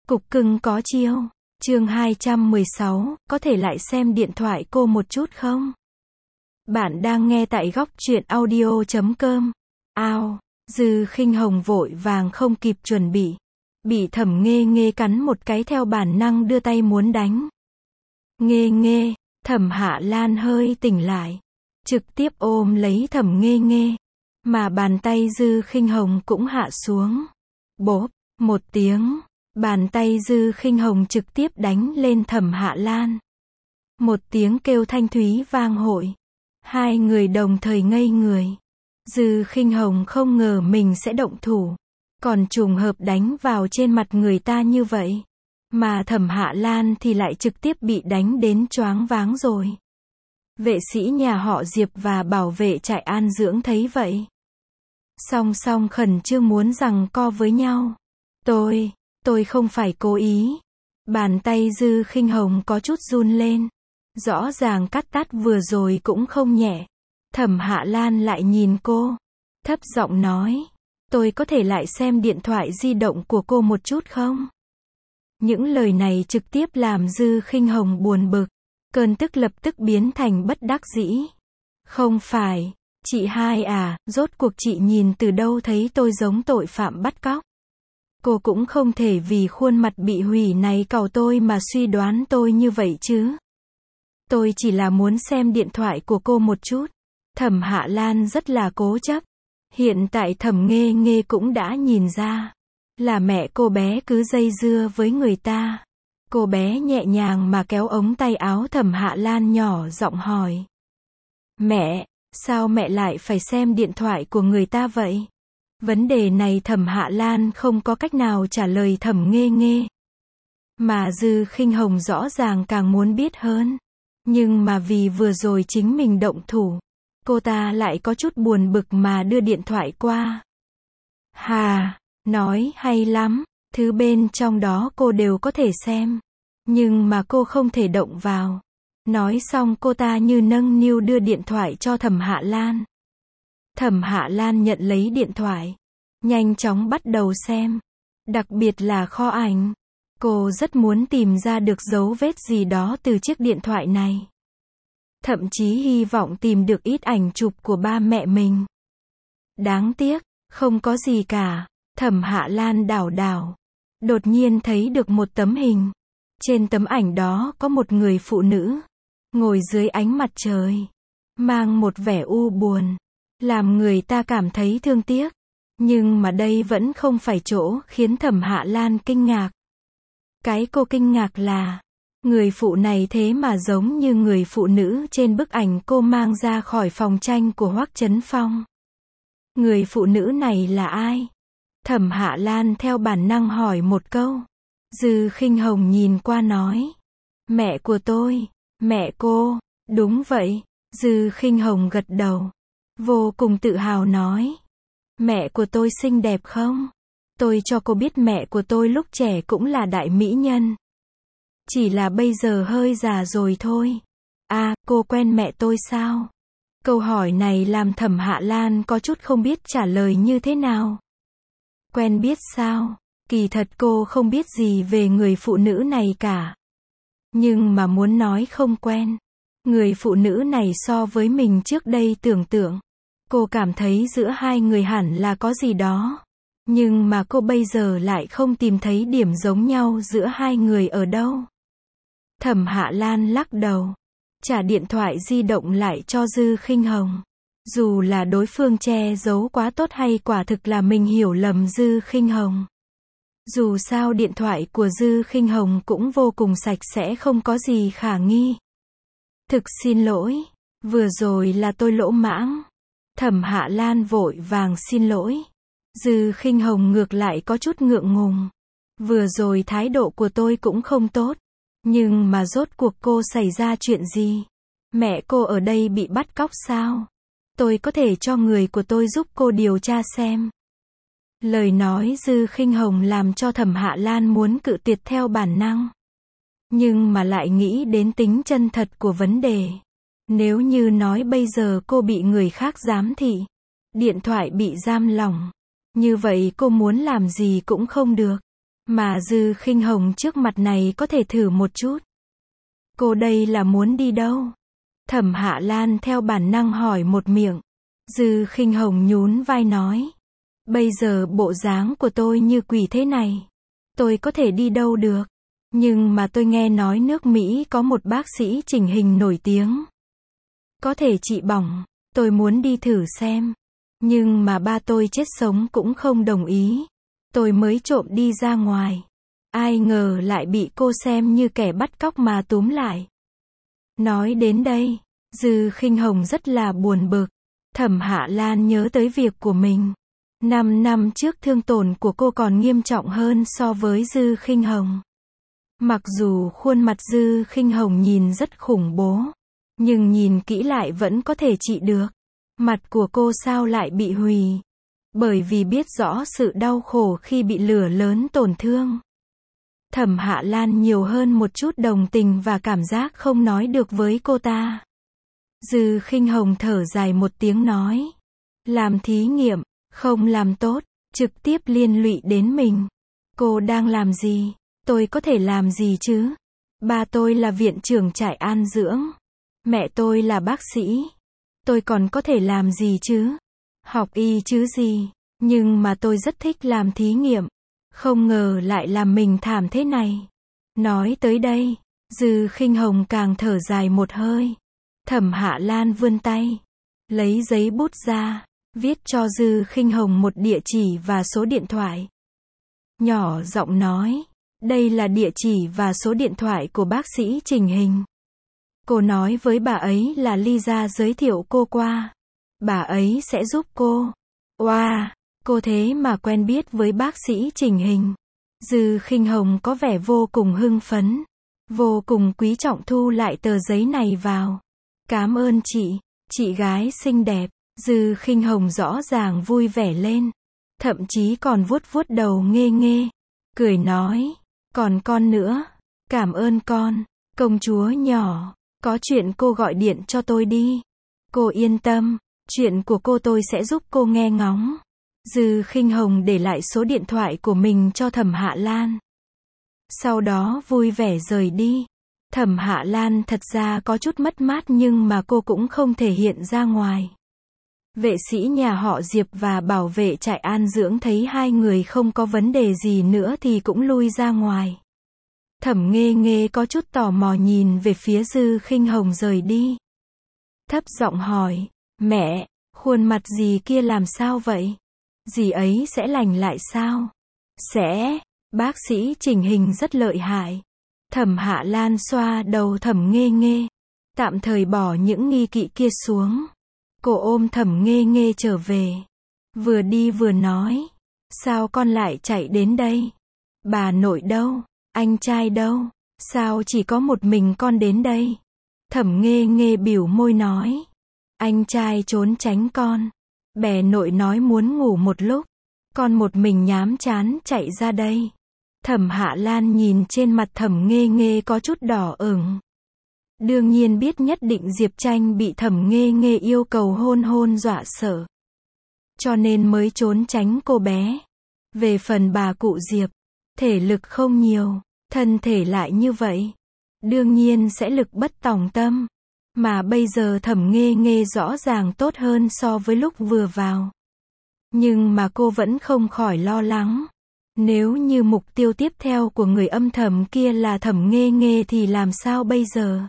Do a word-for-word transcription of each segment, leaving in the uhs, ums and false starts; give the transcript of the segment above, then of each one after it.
Cục cưng có chiêu. Chương hai trăm mười sáu, có thể lại xem điện thoại cô một chút không? Bạn đang nghe tại góc truyện audio chấm com. Ao, Dư Khinh Hồng vội vàng không kịp chuẩn bị. Bị Thẩm Nghê Nghê cắn một cái theo bản năng đưa tay muốn đánh. Nghê Nghê, Thẩm Hạ Lan hơi tỉnh lại. Trực tiếp ôm lấy Thẩm Nghê Nghê. Mà bàn tay Dư Khinh Hồng cũng hạ xuống. Bốp, một tiếng. Bàn tay Dư Khinh Hồng trực tiếp đánh lên Thẩm Hạ Lan. Một tiếng kêu thanh thúy vang hội. Hai người đồng thời ngây người. Dư Khinh Hồng không ngờ mình sẽ động thủ. Còn trùng hợp đánh vào trên mặt người ta như vậy. Mà Thẩm Hạ Lan thì lại trực tiếp bị đánh đến choáng váng rồi. Vệ sĩ nhà họ Diệp và bảo vệ trại an dưỡng thấy vậy. Song song khẩn trương muốn giằng co với nhau. Tôi, tôi không phải cố ý. Bàn tay Dư Khinh Hồng có chút run lên. Rõ ràng cắt tát vừa rồi cũng không nhẹ. Thẩm Hạ Lan lại nhìn cô. Thấp giọng nói. Tôi có thể lại xem điện thoại di động của cô một chút không? Những lời này trực tiếp làm Dư Khinh Hồng buồn bực. Cơn tức lập tức biến thành bất đắc dĩ. Không phải, chị hai à, rốt cuộc chị nhìn từ đâu thấy tôi giống tội phạm bắt cóc. Cô cũng không thể vì khuôn mặt bị hủy này càu tôi mà suy đoán tôi như vậy chứ. Tôi chỉ là muốn xem điện thoại của cô một chút. Thẩm Hạ Lan rất là cố chấp. Hiện tại Thẩm Nghê Nghê cũng đã nhìn ra. Là mẹ cô bé cứ dây dưa với người ta. Cô bé nhẹ nhàng mà kéo ống tay áo Thẩm Hạ Lan nhỏ giọng hỏi. Mẹ, sao mẹ lại phải xem điện thoại của người ta vậy? Vấn đề này Thẩm Hạ Lan không có cách nào trả lời Thẩm Nghê Nghê. Mà Dư Khinh Hồng rõ ràng càng muốn biết hơn. Nhưng mà vì vừa rồi chính mình động thủ, cô ta lại có chút buồn bực mà đưa điện thoại qua. Hà, nói hay lắm, thứ bên trong đó cô đều có thể xem. Nhưng mà cô không thể động vào. Nói xong cô ta như nâng niu đưa điện thoại cho Thẩm Hạ Lan. Thẩm Hạ Lan nhận lấy điện thoại. Nhanh chóng bắt đầu xem. Đặc biệt là kho ảnh. Cô rất muốn tìm ra được dấu vết gì đó từ chiếc điện thoại này. Thậm chí hy vọng tìm được ít ảnh chụp của ba mẹ mình. Đáng tiếc, không có gì cả. Thẩm Hạ Lan đảo đảo. Đột nhiên thấy được một tấm hình. Trên tấm ảnh đó có một người phụ nữ. Ngồi dưới ánh mặt trời. Mang một vẻ u buồn. Làm người ta cảm thấy thương tiếc. Nhưng mà đây vẫn không phải chỗ khiến Thẩm Hạ Lan kinh ngạc. Cái cô kinh ngạc là, người phụ này thế mà giống như người phụ nữ trên bức ảnh cô mang ra khỏi phòng tranh của Hoắc Chấn Phong. Người phụ nữ này là ai? Thẩm Hạ Lan theo bản năng hỏi một câu. Dư Khinh Hồng nhìn qua nói. Mẹ của tôi, mẹ cô, đúng vậy. Dư Khinh Hồng gật đầu. Vô cùng tự hào nói. Mẹ của tôi xinh đẹp không? Tôi cho cô biết mẹ của tôi lúc trẻ cũng là đại mỹ nhân. Chỉ là bây giờ hơi già rồi thôi. À, cô quen mẹ tôi sao? Câu hỏi này làm Thẩm Hạ Lan có chút không biết trả lời như thế nào. Quen biết sao? Kỳ thật cô không biết gì về người phụ nữ này cả. Nhưng mà muốn nói không quen. Người phụ nữ này so với mình trước đây tưởng tượng. Cô cảm thấy giữa hai người hẳn là có gì đó. Nhưng mà cô bây giờ lại không tìm thấy điểm giống nhau giữa hai người ở đâu. Thẩm Hạ Lan lắc đầu. Trả điện thoại di động lại cho Dư Khinh Hồng. Dù là đối phương che giấu quá tốt hay quả thực là mình hiểu lầm Dư Khinh Hồng. Dù sao điện thoại của Dư Khinh Hồng cũng vô cùng sạch sẽ không có gì khả nghi. Thực xin lỗi. Vừa rồi là tôi lỗ mãng. Thẩm Hạ Lan vội vàng xin lỗi. Dư Khinh Hồng ngược lại có chút ngượng ngùng. Vừa rồi thái độ của tôi cũng không tốt. Nhưng mà rốt cuộc cô xảy ra chuyện gì? Mẹ cô ở đây bị bắt cóc sao? Tôi có thể cho người của tôi giúp cô điều tra xem. Lời nói Dư Khinh Hồng làm cho Thẩm Hạ Lan muốn cự tuyệt theo bản năng. Nhưng mà lại nghĩ đến tính chân thật của vấn đề. Nếu như nói bây giờ cô bị người khác giám thị, điện thoại bị giam lỏng, như vậy cô muốn làm gì cũng không được. Mà Dư Khinh Hồng trước mặt này có thể thử một chút. Cô đây là muốn đi đâu? Thẩm Hạ Lan theo bản năng hỏi một miệng. Dư Khinh Hồng nhún vai nói. Bây giờ bộ dáng của tôi như quỷ thế này. Tôi có thể đi đâu được. Nhưng mà tôi nghe nói nước Mỹ có một bác sĩ chỉnh hình nổi tiếng. Có thể trị bỏng. Tôi muốn đi thử xem. Nhưng mà ba tôi chết sống cũng không đồng ý. Tôi mới trộm đi ra ngoài. Ai ngờ lại bị cô xem như kẻ bắt cóc mà túm lại. Nói đến đây, Dư Khinh Hồng rất là buồn bực. Thẩm Hạ Lan nhớ tới việc của mình. Năm năm trước thương tổn của cô còn nghiêm trọng hơn so với Dư Khinh Hồng. Mặc dù khuôn mặt Dư Khinh Hồng nhìn rất khủng bố, nhưng nhìn kỹ lại vẫn có thể trị được. Mặt của cô sao lại bị hủy? Bởi vì biết rõ sự đau khổ khi bị lửa lớn tổn thương. Thẩm Hạ Lan nhiều hơn một chút đồng tình và cảm giác không nói được với cô ta. Dư Khinh Hồng thở dài một tiếng nói. Làm thí nghiệm, không làm tốt, trực tiếp liên lụy đến mình. Cô đang làm gì? Tôi có thể làm gì chứ? Ba tôi là viện trưởng trại an dưỡng. Mẹ tôi là bác sĩ. Tôi còn có thể làm gì chứ? Học y chứ gì? Nhưng mà tôi rất thích làm thí nghiệm. Không ngờ lại làm mình thảm thế này. Nói tới đây, Dư Khinh Hồng càng thở dài một hơi. Thẩm Hạ Lan vươn tay, lấy giấy bút ra, viết cho Dư Khinh Hồng một địa chỉ và số điện thoại. Nhỏ giọng nói, đây là địa chỉ và số điện thoại của bác sĩ chỉnh hình. Cô nói với bà ấy là Lisa giới thiệu cô qua. Bà ấy sẽ giúp cô. Wow, cô thế mà quen biết với bác sĩ chỉnh hình. Dư Khinh Hồng có vẻ vô cùng hưng phấn, vô cùng quý trọng thu lại tờ giấy này vào. Cảm ơn chị, chị gái xinh đẹp. Dư Khinh Hồng rõ ràng vui vẻ lên, thậm chí còn vuốt vuốt đầu nghê nghê, cười nói, còn con nữa, cảm ơn con, công chúa nhỏ, có chuyện cô gọi điện cho tôi đi. Cô yên tâm, chuyện của cô tôi sẽ giúp cô nghe ngóng. Dư Khinh Hồng để lại số điện thoại của mình cho Thẩm Hạ Lan. Sau đó vui vẻ rời đi. Thẩm Hạ Lan thật ra có chút mất mát nhưng mà cô cũng không thể hiện ra ngoài. Vệ sĩ nhà họ Diệp và bảo vệ trại an dưỡng thấy hai người không có vấn đề gì nữa thì cũng lui ra ngoài. Thẩm Nghê Nghê có chút tò mò nhìn về phía Dư Khinh Hồng rời đi. Thấp giọng hỏi, mẹ, khuôn mặt dì kia làm sao vậy? Dì ấy sẽ lành lại sao? Sẽ, bác sĩ chỉnh hình rất lợi hại. Thẩm Hạ Lan xoa đầu Thẩm Nghê Nghê, tạm thời bỏ những nghi kỵ kia xuống. Cô ôm Thẩm Nghê Nghê trở về, vừa đi vừa nói, sao con lại chạy đến đây? Bà nội đâu? Anh trai đâu? Sao chỉ có một mình con đến đây? Thẩm Nghê Nghê bĩu môi nói, anh trai trốn tránh con. Bè nội nói muốn ngủ một lúc, con một mình nhám chán chạy ra đây. Thẩm Hạ Lan nhìn trên mặt Thẩm Nghê Nghê có chút đỏ ửng. Đương nhiên biết nhất định Diệp Tranh bị Thẩm Nghê Nghê yêu cầu hôn hôn dọa sợ, cho nên mới trốn tránh cô bé. Về phần bà cụ Diệp, thể lực không nhiều, thân thể lại như vậy, đương nhiên sẽ lực bất tòng tâm. Mà bây giờ Thẩm Nghê Nghê rõ ràng tốt hơn so với lúc vừa vào. Nhưng mà cô vẫn không khỏi lo lắng. Nếu như mục tiêu tiếp theo của người âm thầm kia là Thẩm Nghê Nghê thì làm sao bây giờ?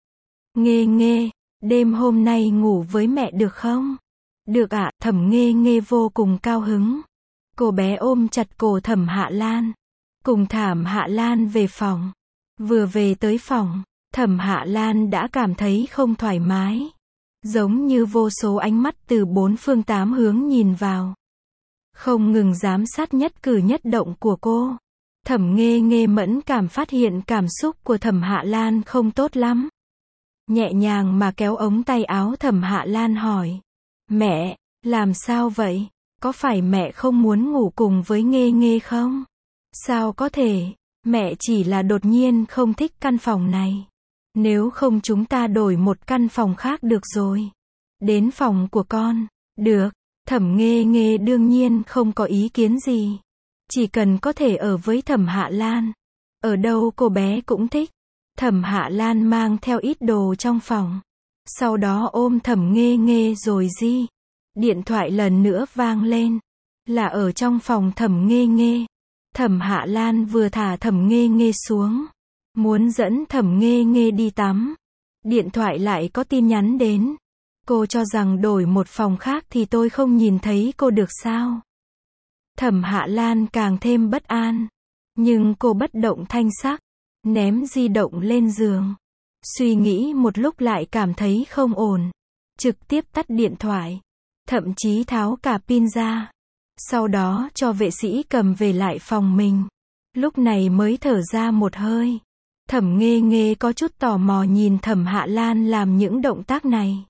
Nghê Nghê, đêm hôm nay ngủ với mẹ được không? Được ạ, Thẩm Nghê Nghê vô cùng cao hứng. Cô bé ôm chặt cổ Thẩm Hạ Lan, cùng Thẩm Hạ Lan về phòng. Vừa về tới phòng, Thẩm Hạ Lan đã cảm thấy không thoải mái. Giống như vô số ánh mắt từ bốn phương tám hướng nhìn vào, không ngừng giám sát nhất cử nhất động của cô. Thẩm Nghê Nghê mẫn cảm phát hiện cảm xúc của Thẩm Hạ Lan không tốt lắm. Nhẹ nhàng mà kéo ống tay áo Thẩm Hạ Lan hỏi, mẹ, làm sao vậy? Có phải mẹ không muốn ngủ cùng với Nghê Nghê không? Sao có thể, mẹ chỉ là đột nhiên không thích căn phòng này. Nếu không chúng ta đổi một căn phòng khác được rồi. Đến phòng của con. Được. Thẩm Nghê Nghê đương nhiên không có ý kiến gì. Chỉ cần có thể ở với Thẩm Hạ Lan. Ở đâu cô bé cũng thích. Thẩm Hạ Lan mang theo ít đồ trong phòng. Sau đó ôm Thẩm Nghê Nghê rồi di. Điện thoại lần nữa vang lên. Là ở trong phòng Thẩm Nghê Nghê. Thẩm Hạ Lan vừa thả Thẩm Nghê Nghê xuống. Muốn dẫn Thẩm Nghê Nghê đi tắm. Điện thoại lại có tin nhắn đến. Cô cho rằng đổi một phòng khác thì tôi không nhìn thấy cô được sao? Thẩm Hạ Lan càng thêm bất an. Nhưng cô bất động thanh sắc. Ném di động lên giường. Suy nghĩ một lúc lại cảm thấy không ổn. Trực tiếp tắt điện thoại. Thậm chí tháo cả pin ra. Sau đó cho vệ sĩ cầm về lại phòng mình. Lúc này mới thở ra một hơi. Thẩm Nghê Nghê có chút tò mò nhìn Thẩm Hạ Lan làm những động tác này.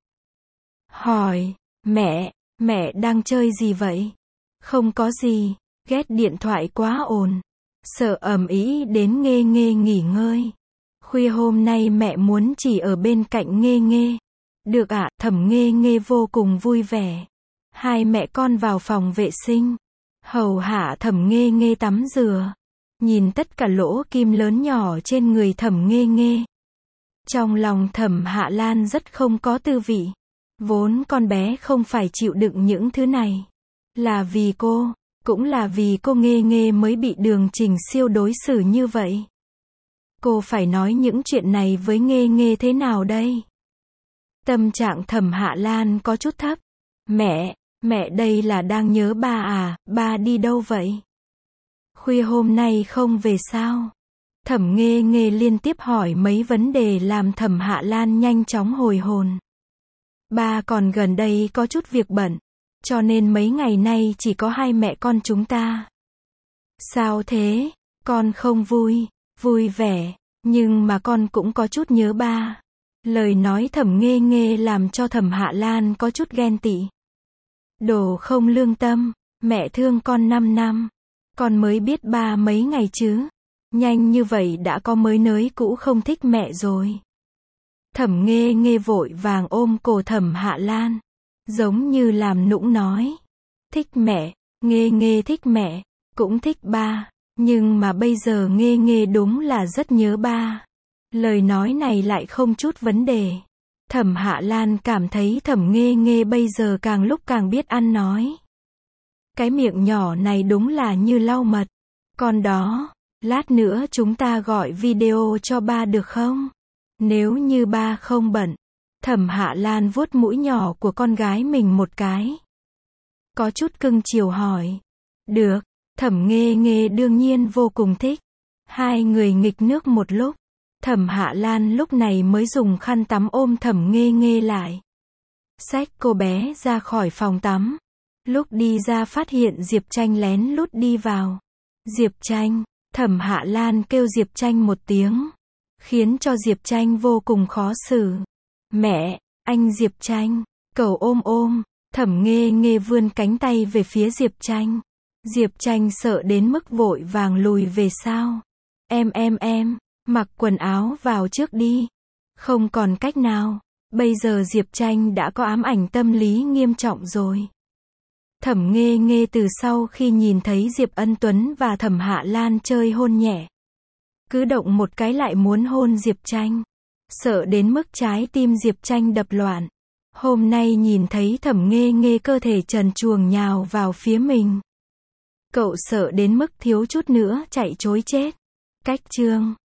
Hỏi, mẹ, mẹ đang chơi gì vậy? Không có gì, ghét điện thoại quá ồn. Sợ ầm ĩ đến Nghê Nghê nghỉ ngơi. Khuya hôm nay mẹ muốn chỉ ở bên cạnh Nghê Nghê. Được ạ, Thẩm Nghê Nghê vô cùng vui vẻ. Hai mẹ con vào phòng vệ sinh. Hầu hạ Thẩm Nghê Nghê tắm rửa. Nhìn tất cả lỗ kim lớn nhỏ trên người Thẩm Nghê Nghê. Trong lòng Thẩm Hạ Lan rất không có tư vị. Vốn con bé không phải chịu đựng những thứ này. Là vì cô, cũng là vì cô Nghê Nghê mới bị Đường Trình Siêu đối xử như vậy. Cô phải nói những chuyện này với Nghê Nghê thế nào đây? Tâm trạng Thẩm Hạ Lan có chút thấp. Mẹ, mẹ đây là đang nhớ ba à, ba đi đâu vậy? Khuya hôm nay không về sao? Thẩm Nghê Nghê liên tiếp hỏi mấy vấn đề làm Thẩm Hạ Lan nhanh chóng hồi hồn. Ba còn gần đây có chút việc bận, cho nên mấy ngày nay chỉ có hai mẹ con chúng ta. Sao thế? Con không vui, vui vẻ, nhưng mà con cũng có chút nhớ ba. Lời nói Thẩm Nghê Nghê làm cho Thẩm Hạ Lan có chút ghen tị. Đồ không lương tâm, mẹ thương con năm năm. Con mới biết ba mấy ngày chứ. Nhanh như vậy đã có mới nới cũ không thích mẹ rồi. Thẩm Nghê Nghê vội vàng ôm cổ Thẩm Hạ Lan. Giống như làm nũng nói. Thích mẹ, Nghê Nghê thích mẹ, cũng thích ba. Nhưng mà bây giờ Nghê Nghê đúng là rất nhớ ba. Lời nói này lại không chút vấn đề. Thẩm Hạ Lan cảm thấy Thẩm Nghê Nghê bây giờ càng lúc càng biết ăn nói. Cái miệng nhỏ này đúng là như lau mật. Con đó, lát nữa chúng ta gọi video cho ba được không? Nếu như ba không bận. Thẩm Hạ Lan vuốt mũi nhỏ của con gái mình một cái. Có chút cưng chiều hỏi. Được, Thẩm Nghê Nghê đương nhiên vô cùng thích. Hai người nghịch nước một lúc. Thẩm Hạ Lan lúc này mới dùng khăn tắm ôm Thẩm Nghê Nghê lại. Xách cô bé ra khỏi phòng tắm. Lúc đi ra phát hiện Diệp Tranh lén lút đi vào. Diệp Tranh, Thẩm Hạ Lan kêu Diệp Tranh một tiếng. Khiến cho Diệp Tranh vô cùng khó xử. Mẹ, anh Diệp Tranh, cầu ôm ôm. Thẩm Nghê Nghê vươn cánh tay về phía Diệp Tranh. Diệp Tranh sợ đến mức vội vàng lùi về sau. Em em em, mặc quần áo vào trước đi. Không còn cách nào. Bây giờ Diệp Tranh đã có ám ảnh tâm lý nghiêm trọng rồi. Thẩm Nghê Nghê từ sau khi nhìn thấy Diệp Ân Tuấn và Thẩm Hạ Lan chơi hôn nhẹ. Cứ động một cái lại muốn hôn Diệp Tranh. Sợ đến mức trái tim Diệp Tranh đập loạn. Hôm nay nhìn thấy Thẩm Nghê Nghê cơ thể trần truồng nhào vào phía mình. Cậu sợ đến mức thiếu chút nữa chạy trối chết. Cách chương